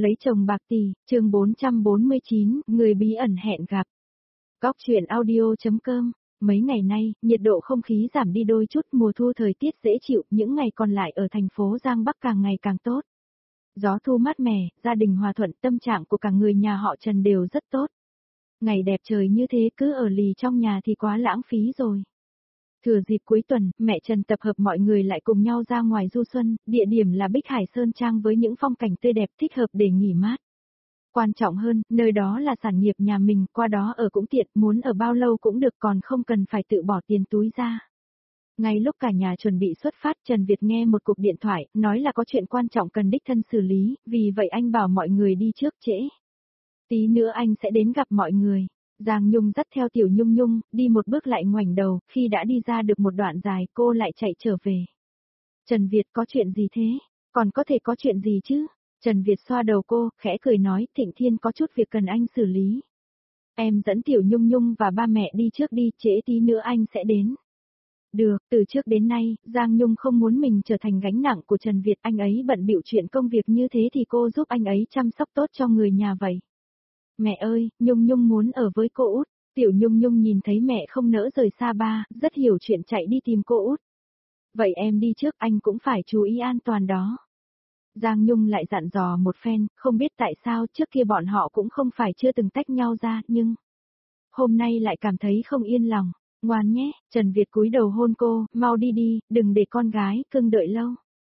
Lấy chồng bạc tỷ, chương 449, người bí ẩn hẹn gặp. Góc truyện audio.com. Mấy ngày nay, nhiệt độ không khí giảm đi đôi chút, mùa thu thời tiết dễ chịu, những ngày còn lại ở thành phố Giang Bắc càng ngày càng tốt. Gió thu mát mẻ, gia đình hòa thuận, tâm trạng của cả người nhà họ Trần đều rất tốt. Ngày đẹp trời như thế cứ ở lì trong nhà thì quá lãng phí rồi. Thừa dịp cuối tuần, mẹ Trần tập hợp mọi người lại cùng nhau ra ngoài du xuân, địa điểm là Bích Hải Sơn Trang với những phong cảnh tươi đẹp thích hợp để nghỉ mát. Quan trọng hơn, nơi đó là sản nghiệp nhà mình, qua đó ở cũng tiện, muốn ở bao lâu cũng được còn không cần phải tự bỏ tiền túi ra. Ngay lúc cả nhà chuẩn bị xuất phát, Trần Việt nghe một cuộc điện thoại, nói là có chuyện quan trọng cần đích thân xử lý, vì vậy anh bảo mọi người đi trước trễ. Tí nữa anh sẽ đến gặp mọi người. Giang Nhung dắt theo Tiểu Nhung Nhung, đi một bước lại ngoảnh đầu, khi đã đi ra được một đoạn dài cô lại chạy trở về. Trần Việt có chuyện gì thế? Còn có thể có chuyện gì chứ? Trần Việt xoa đầu cô, khẽ cười nói, Thịnh Thiên có chút việc cần anh xử lý. Em dẫn Tiểu Nhung Nhung và ba mẹ đi trước đi, trễ tí nữa anh sẽ đến. Được, từ trước đến nay, Giang Nhung không muốn mình trở thành gánh nặng của Trần Việt, anh ấy bận bịu chuyện công việc như thế thì cô giúp anh ấy chăm sóc tốt cho người nhà vậy. Mẹ ơi, Nhung Nhung muốn ở với cô út. Tiểu Nhung Nhung nhìn thấy mẹ không nỡ rời xa ba, rất hiểu chuyện chạy đi tìm cô út. Vậy em đi trước, anh cũng phải chú ý an toàn đó. Giang Nhung lại dặn dò một phen, không biết tại sao trước kia bọn họ cũng không phải chưa từng tách nhau ra, nhưng hôm nay lại cảm thấy không yên lòng. Ngoan nhé, Trần Việt cúi đầu hôn cô, mau đi đi, đừng để con gái cưng đợi lâu.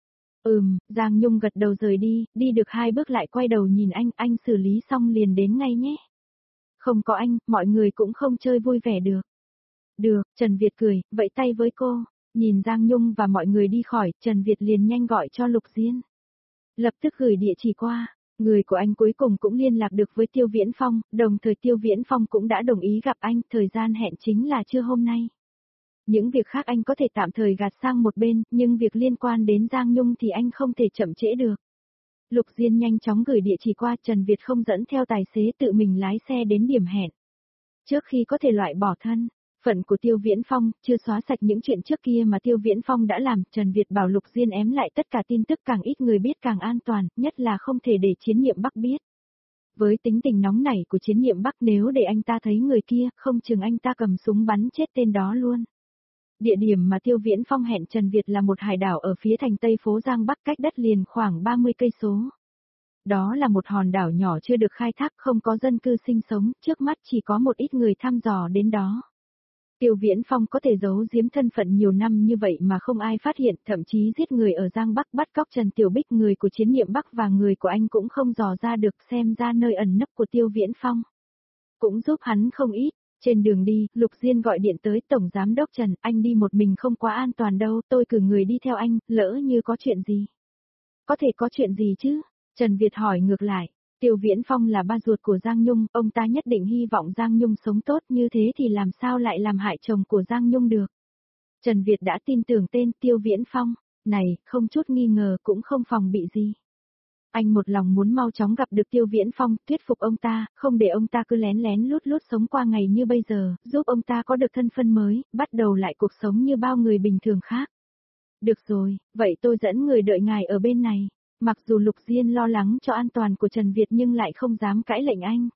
Giang Nhung gật đầu rời đi, đi được 2 bước lại quay đầu nhìn anh xử lý xong liền đến ngay nhé. Không có anh, mọi người cũng không chơi vui vẻ được. Được, Trần Việt cười, vẫy tay với cô, nhìn Giang Nhung và mọi người đi khỏi, Trần Việt liền nhanh gọi cho Lục Diên. Lập tức gửi địa chỉ qua, người của anh cuối cùng cũng liên lạc được với Tiêu Viễn Phong, đồng thời Tiêu Viễn Phong cũng đã đồng ý gặp anh, thời gian hẹn chính là trưa hôm nay. Những việc khác anh có thể tạm thời gạt sang một bên, nhưng việc liên quan đến Giang Nhung thì anh không thể chậm trễ được. Lục Diên nhanh chóng gửi địa chỉ qua, Trần Việt không dẫn theo tài xế tự mình lái xe đến điểm hẹn. Trước khi có thể loại bỏ thân phận của Tiêu Viễn Phong, chưa xóa sạch những chuyện trước kia mà Tiêu Viễn Phong đã làm, Trần Việt bảo Lục Diên ém lại tất cả tin tức, càng ít người biết càng an toàn, nhất là không thể để Chiến Nhiệm Bắc biết. Với tính tình nóng nảy của Chiến Nhiệm Bắc, nếu để anh ta thấy người kia, không chừng anh ta cầm súng bắn chết tên đó luôn. Địa điểm mà Tiêu Viễn Phong hẹn Trần Việt là một hải đảo ở phía thành Tây phố Giang Bắc, cách đất liền khoảng 30 cây số. Đó là một hòn đảo nhỏ chưa được khai thác, không có dân cư sinh sống, trước mắt chỉ có một ít người thăm dò đến đó. Tiêu Viễn Phong có thể giấu giếm thân phận nhiều năm như vậy mà không ai phát hiện, thậm chí giết người ở Giang Bắc, bắt cóc Trần Tiểu Bích, người của Chiến Nhiệm Bắc và người của anh cũng không dò ra được, xem ra nơi ẩn nấp của Tiêu Viễn Phong cũng giúp hắn không ít. Trên đường đi, Lục Diên gọi điện tới Tổng Giám đốc Trần, anh đi một mình không quá an toàn đâu, tôi cử người đi theo anh, lỡ như có chuyện gì. Có thể có chuyện gì chứ? Trần Việt hỏi ngược lại. Tiêu Viễn Phong là ba ruột của Giang Nhung, ông ta nhất định hy vọng Giang Nhung sống tốt, như thế thì làm sao lại làm hại chồng của Giang Nhung được. Trần Việt đã tin tưởng tên Tiêu Viễn Phong này, không chút nghi ngờ cũng không phòng bị gì. Anh một lòng muốn mau chóng gặp được Tiêu Viễn Phong, thuyết phục ông ta, không để ông ta cứ lén lén lút lút sống qua ngày như bây giờ, giúp ông ta có được thân phận mới, bắt đầu lại cuộc sống như bao người bình thường khác. Được rồi, vậy tôi dẫn người đợi ngài ở bên này. Mặc dù Lục Diên lo lắng cho an toàn của Trần Việt nhưng lại không dám cãi lệnh anh.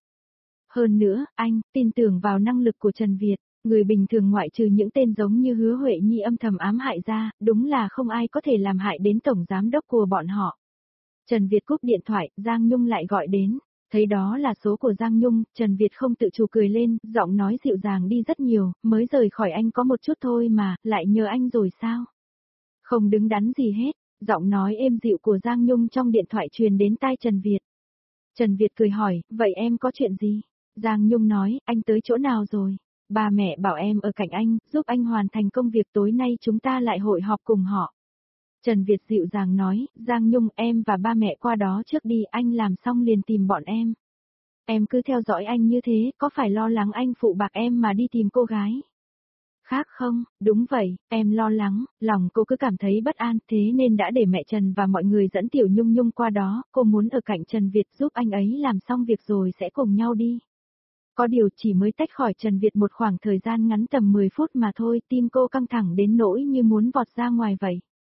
Hơn nữa, anh tin tưởng vào năng lực của Trần Việt, người bình thường ngoại trừ những tên giống như Hứa Huệ Nhi âm thầm ám hại ra, đúng là không ai có thể làm hại đến tổng giám đốc của bọn họ. Trần Việt cúp điện thoại, Giang Nhung lại gọi đến, thấy đó là số của Giang Nhung, Trần Việt không tự chủ cười lên, giọng nói dịu dàng đi rất nhiều, mới rời khỏi anh có một chút thôi mà, lại nhờ anh rồi sao? Không đứng đắn gì hết. Giọng nói êm dịu của Giang Nhung trong điện thoại truyền đến tai Trần Việt. Trần Việt cười hỏi, vậy em có chuyện gì? Giang Nhung nói, anh tới chỗ nào rồi? Ba mẹ bảo em ở cạnh anh, giúp anh hoàn thành công việc, tối nay chúng ta lại hội họp cùng họ. Trần Việt dịu dàng nói, Giang Nhung, em và ba mẹ qua đó trước đi, anh làm xong liền tìm bọn em. Em cứ theo dõi anh như thế, có phải lo lắng anh phụ bạc em mà đi tìm cô gái khác không? Đúng vậy, em lo lắng, lòng cô cứ cảm thấy bất an, thế nên đã để mẹ Trần và mọi người dẫn Tiểu Nhung Nhung qua đó, cô muốn ở cạnh Trần Việt giúp anh ấy làm xong việc rồi sẽ cùng nhau đi. Có điều chỉ mới tách khỏi Trần Việt một khoảng thời gian ngắn tầm 10 phút mà thôi, tim cô căng thẳng đến nỗi như muốn vọt ra ngoài vậy.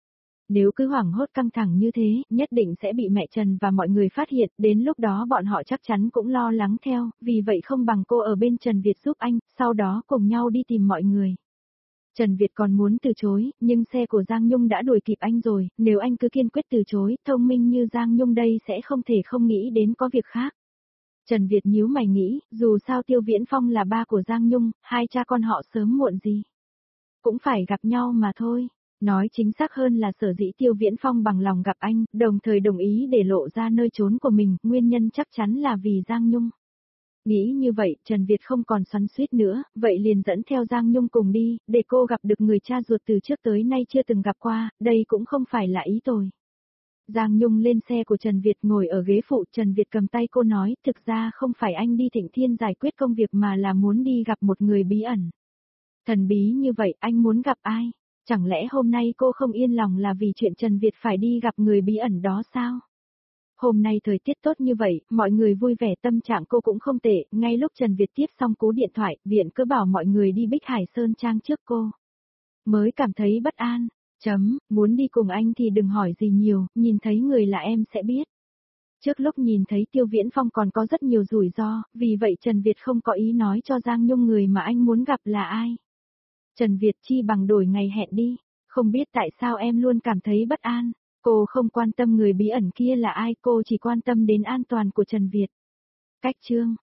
Nếu cứ hoảng hốt căng thẳng như thế, nhất định sẽ bị mẹ Trần và mọi người phát hiện, đến lúc đó bọn họ chắc chắn cũng lo lắng theo, vì vậy không bằng cô ở bên Trần Việt giúp anh, sau đó cùng nhau đi tìm mọi người. Trần Việt còn muốn từ chối, nhưng xe của Giang Nhung đã đuổi kịp anh rồi, nếu anh cứ kiên quyết từ chối, thông minh như Giang Nhung đây sẽ không thể không nghĩ đến có việc khác. Trần Việt nhíu mày nghĩ, dù sao Tiêu Viễn Phong là ba của Giang Nhung, hai cha con họ sớm muộn gì cũng phải gặp nhau mà thôi. Nói chính xác hơn là sở dĩ Tiêu Viễn Phong bằng lòng gặp anh, đồng thời đồng ý để lộ ra nơi trốn của mình, nguyên nhân chắc chắn là vì Giang Nhung. Nghĩ như vậy, Trần Việt không còn xoắn xuýt nữa, vậy liền dẫn theo Giang Nhung cùng đi, để cô gặp được người cha ruột từ trước tới nay chưa từng gặp qua, đây cũng không phải là ý tồi. Giang Nhung lên xe của Trần Việt ngồi ở ghế phụ, Trần Việt cầm tay cô nói, thực ra không phải anh đi Thịnh Thiên giải quyết công việc mà là muốn đi gặp một người bí ẩn. Thần bí như vậy, anh muốn gặp ai? Chẳng lẽ hôm nay cô không yên lòng là vì chuyện Trần Việt phải đi gặp người bí ẩn đó sao? Hôm nay thời tiết tốt như vậy, mọi người vui vẻ, tâm trạng cô cũng không tệ, ngay lúc Trần Việt tiếp xong cú điện thoại, Viện cứ bảo mọi người đi Bích Hải Sơn Trang trước cô. Mới cảm thấy bất an, muốn đi cùng anh thì đừng hỏi gì nhiều, nhìn thấy người là em sẽ biết. Trước lúc nhìn thấy Tiêu Viễn Phong còn có rất nhiều rủi ro, vì vậy Trần Việt không có ý nói cho Giang Nhung người mà anh muốn gặp là ai. Trần Việt chi bằng đổi ngày hẹn đi, không biết tại sao em luôn cảm thấy bất an. Cô không quan tâm người bí ẩn kia là ai, cô chỉ quan tâm đến an toàn của Trần Việt. Cách chương